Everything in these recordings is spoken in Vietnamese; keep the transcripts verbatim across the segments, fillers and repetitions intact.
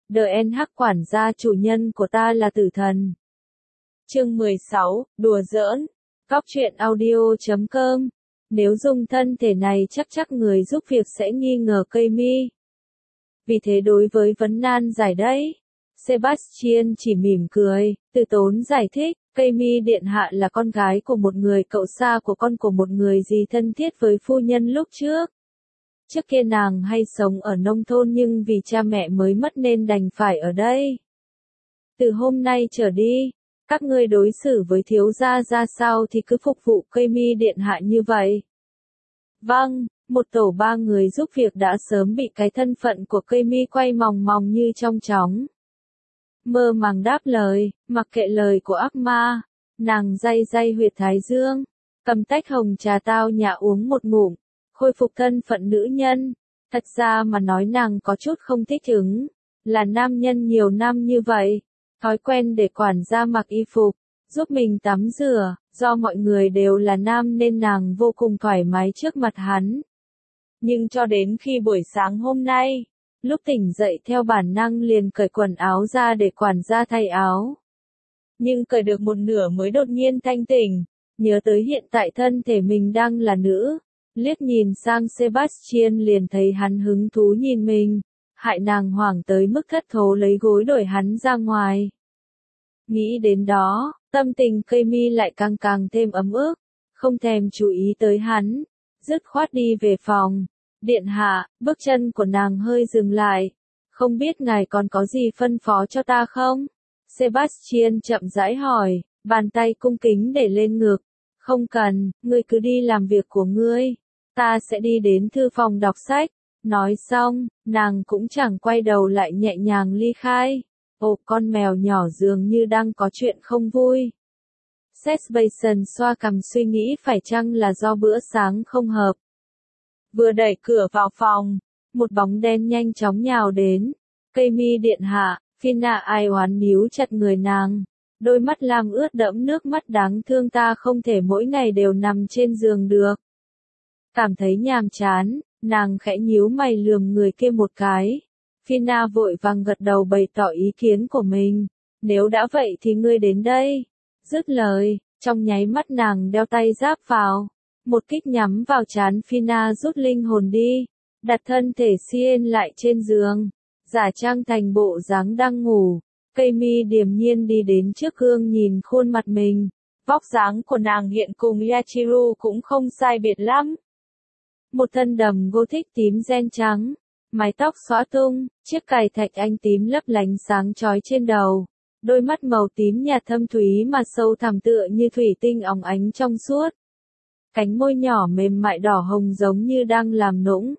đê en hát quản gia chủ nhân của ta là tử thần. Chương mười sáu, đùa giỡn. Góc truyện audio chấm com. Nếu dùng thân thể này chắc chắc người giúp việc sẽ nghi ngờ cây mi. Vì thế đối với vấn nan giải đấy, Sebastian chỉ mỉm cười, từ tốn giải thích, cây mi điện hạ là con gái của một người cậu xa của con của một người gì thân thiết với phu nhân lúc trước. Trước kia nàng hay sống ở nông thôn nhưng vì cha mẹ mới mất nên đành phải ở đây. Từ hôm nay trở đi, các ngươi đối xử với thiếu gia ra sao thì cứ phục vụ cây mi điện hạ như vậy. Vâng, một tổ ba người giúp việc đã sớm bị cái thân phận của cây mi quay mòng mòng như trong chóng. Mơ màng đáp lời, mặc kệ lời của ác ma, nàng day day huyệt thái dương, cầm tách hồng trà tao nhã uống một ngụm, khôi phục thân phận nữ nhân. Thật ra mà nói nàng có chút không thích ứng, là nam nhân nhiều năm như vậy, thói quen để quản gia mặc y phục, giúp mình tắm rửa, do mọi người đều là nam nên nàng vô cùng thoải mái trước mặt hắn. Nhưng cho đến khi buổi sáng hôm nay, lúc tỉnh dậy theo bản năng liền cởi quần áo ra để quản gia thay áo. Nhưng cởi được một nửa mới đột nhiên thanh tỉnh, nhớ tới hiện tại thân thể mình đang là nữ, liếc nhìn sang Sebastian liền thấy hắn hứng thú nhìn mình, hại nàng hoảng tới mức thất thố lấy gối đuổi hắn ra ngoài. Nghĩ đến đó, tâm tình cây mi lại càng càng thêm ấm ức, không thèm chú ý tới hắn, dứt khoát đi về phòng. Điện hạ, bước chân của nàng hơi dừng lại, không biết ngài còn có gì phân phó cho ta không? Sebastian chậm rãi hỏi, bàn tay cung kính để lên ngực. Không cần, ngươi cứ đi làm việc của ngươi, ta sẽ đi đến thư phòng đọc sách. Nói xong, nàng cũng chẳng quay đầu lại nhẹ nhàng ly khai. Ồ, con mèo nhỏ dường như đang có chuyện không vui. Sebastian xoa cằm suy nghĩ phải chăng là do bữa sáng không hợp. Vừa đẩy cửa vào phòng, một bóng đen nhanh chóng nhào đến. Cây mi điện hạ, Fina ai oán níu chặt người nàng. Đôi mắt lam ướt đẫm nước mắt đáng thương, ta không thể mỗi ngày đều nằm trên giường được. Cảm thấy nhàm chán, nàng khẽ nhíu mày lườm người kia một cái. Fina vội vàng gật đầu bày tỏ ý kiến của mình. Nếu đã vậy thì ngươi đến đây. Dứt lời, trong nháy mắt nàng đeo tay giáp vào. Một kích nhắm vào trán Fina rút linh hồn đi. Đặt thân thể Sien lại trên giường. Giả trang thành bộ dáng đang ngủ. Cây mi điềm nhiên đi đến trước gương nhìn khuôn mặt mình. Vóc dáng của nàng hiện cùng Yachiru cũng không sai biệt lắm. Một thân đầm gothic tím ren trắng. Mái tóc xõa tung, chiếc cài thạch anh tím lấp lánh sáng chói trên đầu. Đôi mắt màu tím nhạt thâm thúy mà sâu thẳm tựa như thủy tinh óng ánh trong suốt. Cánh môi nhỏ mềm mại đỏ hồng giống như đang làm nũng.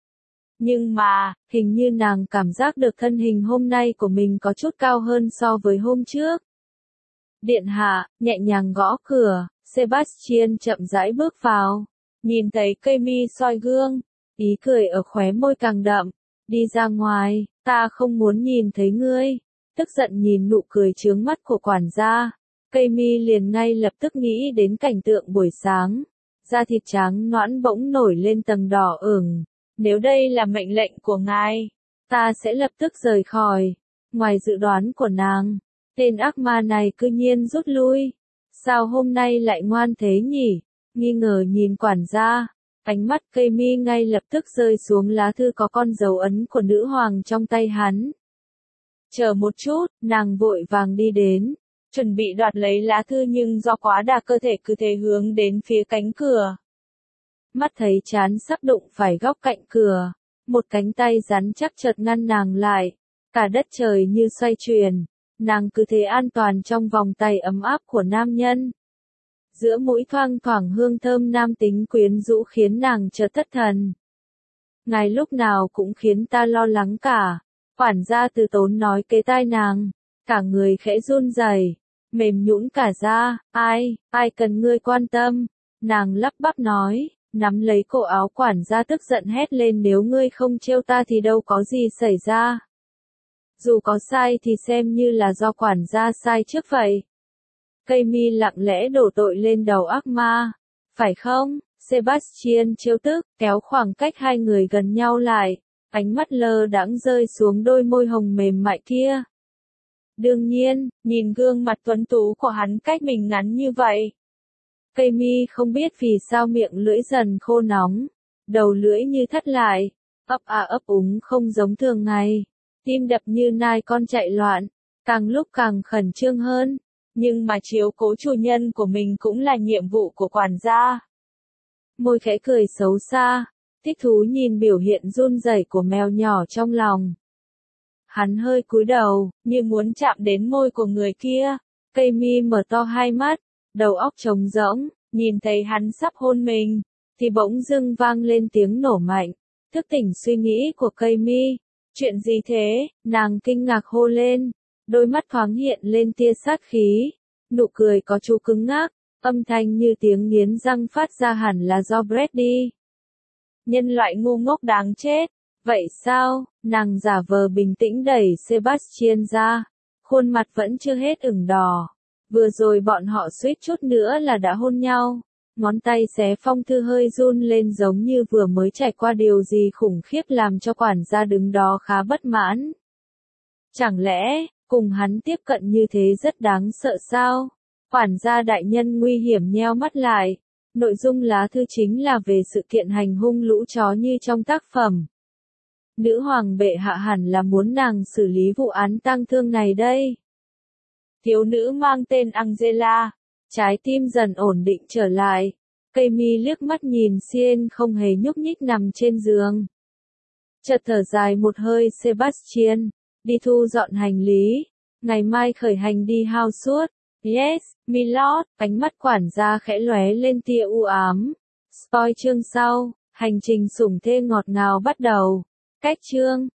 Nhưng mà, hình như nàng cảm giác được thân hình hôm nay của mình có chút cao hơn so với hôm trước. Điện hạ, nhẹ nhàng gõ cửa, Sebastian chậm rãi bước vào. Nhìn thấy cây mi soi gương, ý cười ở khóe môi càng đậm. Đi ra ngoài, ta không muốn nhìn thấy ngươi. Tức giận nhìn nụ cười chướng mắt của quản gia. Cây mi liền ngay lập tức nghĩ đến cảnh tượng buổi sáng. Da thịt trắng nõn bỗng nổi lên tầng đỏ ửng. Nếu đây là mệnh lệnh của ngài, ta sẽ lập tức rời khỏi. Ngoài dự đoán của nàng, tên ác ma này cư nhiên rút lui. Sao hôm nay lại ngoan thế nhỉ? Nghi ngờ nhìn quản gia, ánh mắt cây mi ngay lập tức rơi xuống lá thư có con dấu ấn của nữ hoàng trong tay hắn. Chờ một chút, nàng vội vàng đi đến, chuẩn bị đoạt lấy lá thư nhưng do quá đà cơ thể cứ thế hướng đến phía cánh cửa. Mắt thấy chán sắp đụng phải góc cạnh cửa, một cánh tay rắn chắc chợt ngăn nàng lại, cả đất trời như xoay chuyển, nàng cứ thế an toàn trong vòng tay ấm áp của nam nhân. Giữa mũi thoang thoảng hương thơm nam tính quyến rũ khiến nàng chợt thất thần. Ngài lúc nào cũng khiến ta lo lắng cả, quản gia từ tốn nói kế tai nàng, cả người khẽ run rẩy, mềm nhũn cả da, ai, ai cần ngươi quan tâm, nàng lắp bắp nói. Nắm lấy cổ áo quản gia tức giận hét lên, nếu ngươi không trêu ta thì đâu có gì xảy ra. Dù có sai thì xem như là do quản gia sai trước vậy. Cây mi lặng lẽ đổ tội lên đầu ác ma. Phải không? Sebastian trêu tức, kéo khoảng cách hai người gần nhau lại. ánh mắt lơ đãng rơi xuống đôi môi hồng mềm mại kia. Đương nhiên, nhìn gương mặt tuấn tú của hắn cách mình ngắn như vậy. Cây mi không biết vì sao miệng lưỡi dần khô nóng, đầu lưỡi như thắt lại, ấp à ấp úng không giống thường ngày, tim đập như nai con chạy loạn, càng lúc càng khẩn trương hơn, nhưng mà chiếu cố chủ nhân của mình cũng là nhiệm vụ của quản gia. Môi khẽ cười xấu xa, thích thú nhìn biểu hiện run rẩy của mèo nhỏ trong lòng. Hắn hơi cúi đầu, như muốn chạm đến môi của người kia, cây mi mở to hai mắt, đầu óc trống rỗng, nhìn thấy hắn sắp hôn mình, thì bỗng dưng vang lên tiếng nổ mạnh, thức tỉnh suy nghĩ của cây mi. Chuyện gì thế? Nàng kinh ngạc hô lên, đôi mắt thoáng hiện lên tia sát khí, nụ cười có chút cứng ngắc, âm thanh như tiếng nghiến răng phát ra hẳn là do Brady. Nhân loại ngu ngốc đáng chết. Vậy sao? Nàng giả vờ bình tĩnh đẩy Sebastian ra, khuôn mặt vẫn chưa hết ửng đỏ. Vừa rồi bọn họ suýt chút nữa là đã hôn nhau. Ngón tay xé phong thư hơi run lên giống như vừa mới trải qua điều gì khủng khiếp làm cho quản gia đứng đó khá bất mãn. Chẳng lẽ, cùng hắn tiếp cận như thế rất đáng sợ sao? Quản gia đại nhân nguy hiểm nheo mắt lại. Nội dung lá thư chính là về sự kiện hành hung lũ chó như trong tác phẩm. Nữ hoàng bệ hạ hẳn là muốn nàng xử lý vụ án tang thương này đây. Thiếu nữ mang tên Angela, trái tim dần ổn định trở lại. Cây mi liếc mắt nhìn Sien không hề nhúc nhích nằm trên giường. Chợt thở dài một hơi Sebastian, đi thu dọn hành lý, ngày mai khởi hành đi Housewood. Yes, milord, ánh mắt quản gia khẽ lóe lên tia u ám. Spoil chương sau, hành trình sủng thê ngọt ngào bắt đầu. Cách chương